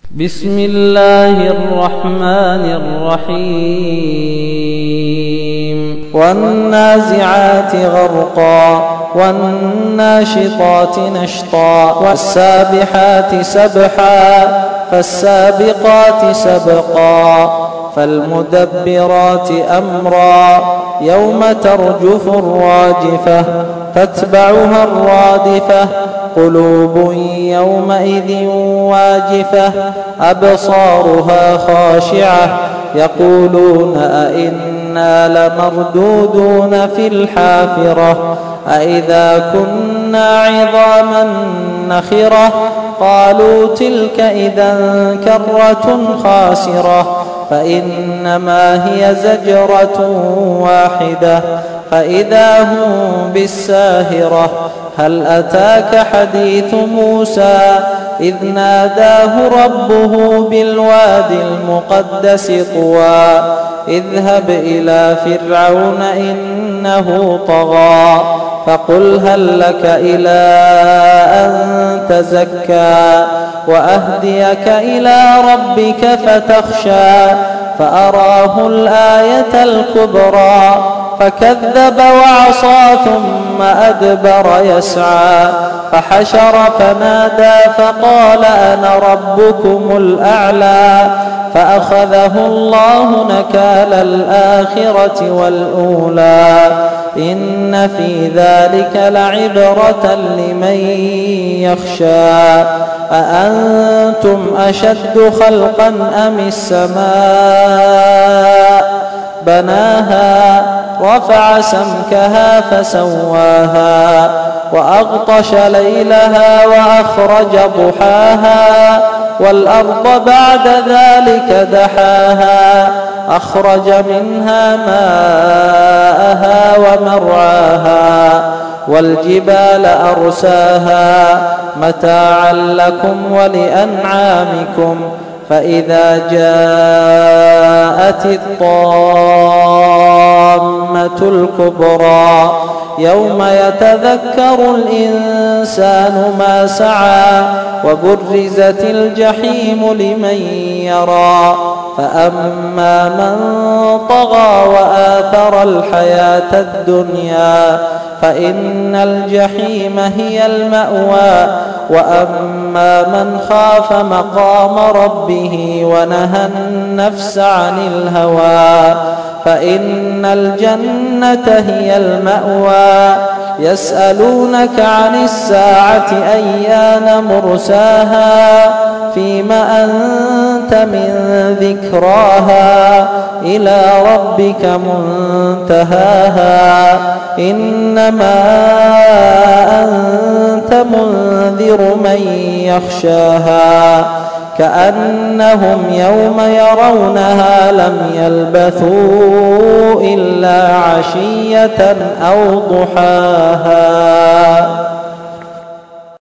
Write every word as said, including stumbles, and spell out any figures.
بسم الله الرحمن الرحيم والنازعات غرقا والناشطات نشطا والسابحات سبحا فالسابقات سبقا فالمدبرات أمرا يوم ترجف الراجفة تتبعها الرادفة قلوب يومئذ واجفة أبصارها خاشعة يقولون أئنا لمردودون في الحافرة أئذا كنا عظاما نخرة قالوا تلك إذا كرة خاسرة فإنما هي زجرة واحدة فإذا هم بالساهرة هل أتاك حديث موسى إذ ناداه ربه بالوادي المقدس طوى اذهب إلى فرعون إنه طغى فقل هل لك إلى أن تزكى وأهديك إلى ربك فتخشى فأراه الآية الكبرى فكذب وعصى ثم أدبر يسعى فحشر فنادى فقال أنا ربكم الأعلى فأخذه الله نكال الآخرة والأولى إن في ذلك لعبرة لمن يخشى أأنتم أشد خلقا أم السماء بناها رفع سمكها فسواها وأغطش ليلها وأخرج ضحاها والأرض بعد ذلك دحاها أخرج منها ماءها ومرعاها والجبال أرساها متاعا لكم ولأنعامكم فإذا جاءت الطامة الكبرى يوم يتذكر الإنسان ما سعى وبرزت الجحيم لمن يرى فأما من طغى وآثر الحياة الدنيا فإن الجحيم هي المأوى وأما من خاف مقام ربه ونهى النفس عن الهوى فإن الجنة هي المأوى يسألونك عن الساعة أيان مرساها فيم أنت من ذكراها إلى ربك منتهاها إنما أنت منذر من يخشاها كأنهم يوم يرونها لم يلبثوا إلا عشية أو ضحاها.